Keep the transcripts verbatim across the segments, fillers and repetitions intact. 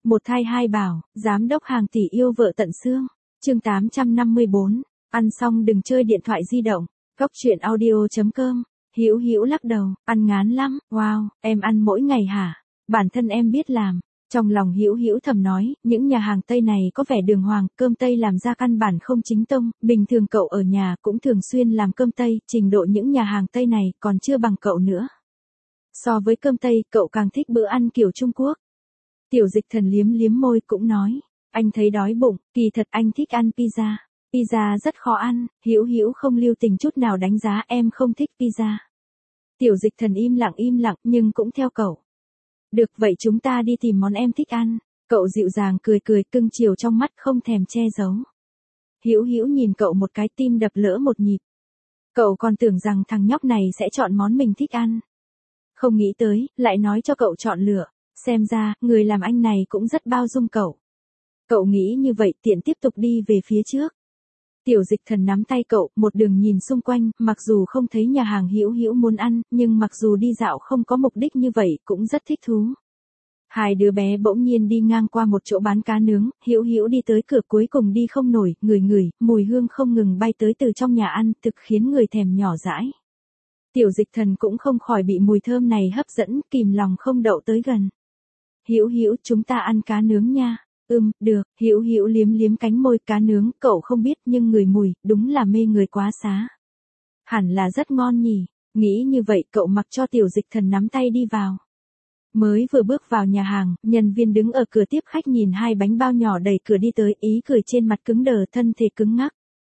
Một thai hai bảo, giám đốc hàng tỷ yêu vợ tận xương. Chương tám trăm năm mươi bốn, ăn xong đừng chơi điện thoại di động. Góc truyện audio chấm com. Hữu Hữu lắc đầu, ăn ngán lắm. Wow, em ăn mỗi ngày hả? Bản thân em biết làm. Trong lòng Hữu Hữu thầm nói, những nhà hàng Tây này có vẻ đường hoàng, cơm Tây làm ra căn bản không chính tông, bình thường cậu ở nhà cũng thường xuyên làm cơm Tây, trình độ những nhà hàng Tây này còn chưa bằng cậu nữa. So với cơm Tây, cậu càng thích bữa ăn kiểu Trung Quốc. Tiểu Dịch Thần liếm liếm môi cũng nói, anh thấy đói bụng, kỳ thật anh thích ăn pizza. Pizza rất khó ăn, Hữu Hữu không lưu tình chút nào đánh giá em không thích pizza. Tiểu Dịch Thần im lặng im lặng nhưng cũng theo cậu. Được vậy chúng ta đi tìm món em thích ăn. Cậu dịu dàng cười cười cưng chiều trong mắt không thèm che giấu. Hữu Hữu nhìn cậu một cái tim đập lỡ một nhịp. Cậu còn tưởng rằng thằng nhóc này sẽ chọn món mình thích ăn. Không nghĩ tới, lại nói cho cậu chọn lựa. Xem ra, người làm anh này cũng rất bao dung cậu. Cậu nghĩ như vậy tiện tiếp tục đi về phía trước. Tiểu Dịch Thần nắm tay cậu, một đường nhìn xung quanh, mặc dù không thấy nhà hàng Hữu Hữu muốn ăn, nhưng mặc dù đi dạo không có mục đích như vậy, cũng rất thích thú. Hai đứa bé bỗng nhiên đi ngang qua một chỗ bán cá nướng, Hữu Hữu đi tới cửa cuối cùng đi không nổi, ngửi ngửi, mùi hương không ngừng bay tới từ trong nhà ăn, thực khiến người thèm nhỏ dãi. Tiểu Dịch Thần cũng không khỏi bị mùi thơm này hấp dẫn, kìm lòng không đậu tới gần. Hữu Hữu, chúng ta ăn cá nướng nha. Ừm, được, Hữu Hữu liếm liếm cánh môi. Cá nướng, cậu không biết nhưng người mùi, đúng là mê người quá xá. Hẳn là rất ngon nhỉ, nghĩ như vậy cậu mặc cho Tiểu Dịch Thần nắm tay đi vào. Mới vừa bước vào nhà hàng, nhân viên đứng ở cửa tiếp khách nhìn hai bánh bao nhỏ đẩy cửa đi tới, ý cười trên mặt cứng đờ, thân thể cứng ngắc.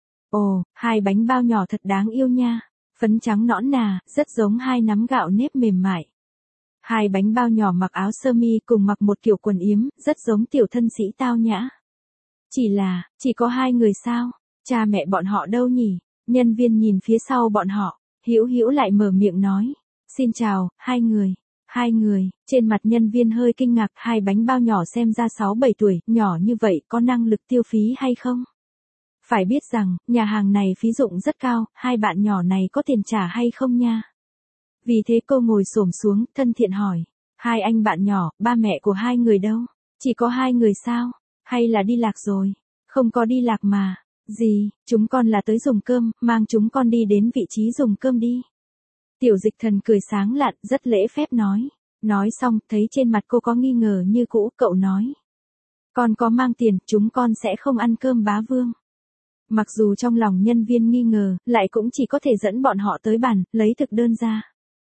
Ồ, hai bánh bao nhỏ thật đáng yêu nha, phấn trắng nõn nà, rất giống hai nắm gạo nếp mềm mại. Hai bánh bao nhỏ mặc áo sơ mi cùng mặc một kiểu quần yếm, rất giống tiểu thân sĩ tao nhã. Chỉ là, chỉ có hai người sao? Cha mẹ bọn họ đâu nhỉ? Nhân viên nhìn phía sau bọn họ, Hữu Hữu lại mở miệng nói. Xin chào, hai người. Hai người, trên mặt nhân viên hơi kinh ngạc, hai bánh bao nhỏ xem ra sáu bảy tuổi, nhỏ như vậy có năng lực tiêu phí hay không? Phải biết rằng, nhà hàng này phí dụng rất cao, hai bạn nhỏ này có tiền trả hay không nha? Vì thế cô ngồi xổm xuống, thân thiện hỏi. Hai anh bạn nhỏ, ba mẹ của hai người đâu? Chỉ có hai người sao? Hay là đi lạc rồi? Không có đi lạc mà. Gì, chúng con là tới dùng cơm, mang chúng con đi đến vị trí dùng cơm đi. Tiểu Dịch Thần cười sáng lạn, rất lễ phép nói. Nói xong, thấy trên mặt cô có nghi ngờ như cũ, cậu nói. Con có mang tiền, chúng con sẽ không ăn cơm bá vương. Mặc dù trong lòng nhân viên nghi ngờ, lại cũng chỉ có thể dẫn bọn họ tới bàn, lấy thực đơn ra.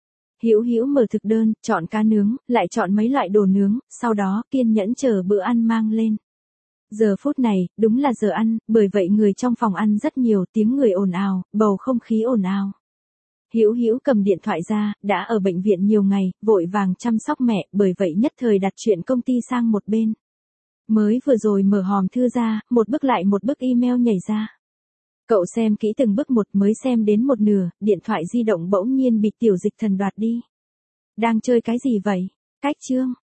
Hữu Hữu mở thực đơn, chọn cá nướng, lại chọn mấy loại đồ nướng, sau đó kiên nhẫn chờ bữa ăn mang lên. Giờ phút này, đúng là giờ ăn, bởi vậy người trong phòng ăn rất nhiều, tiếng người ồn ào, bầu không khí ồn ào. Hữu Hữu cầm điện thoại ra, đã ở bệnh viện nhiều ngày, vội vàng chăm sóc mẹ, bởi vậy nhất thời đặt chuyện công ty sang một bên. Mới vừa rồi mở hòm thư ra, một bức lại một bức email nhảy ra. Cậu xem kỹ từng bức một, mới xem đến một nửa, điện thoại di động bỗng nhiên bị Tiểu Dịch Thần đoạt đi. Đang chơi cái gì vậy? Cách chương.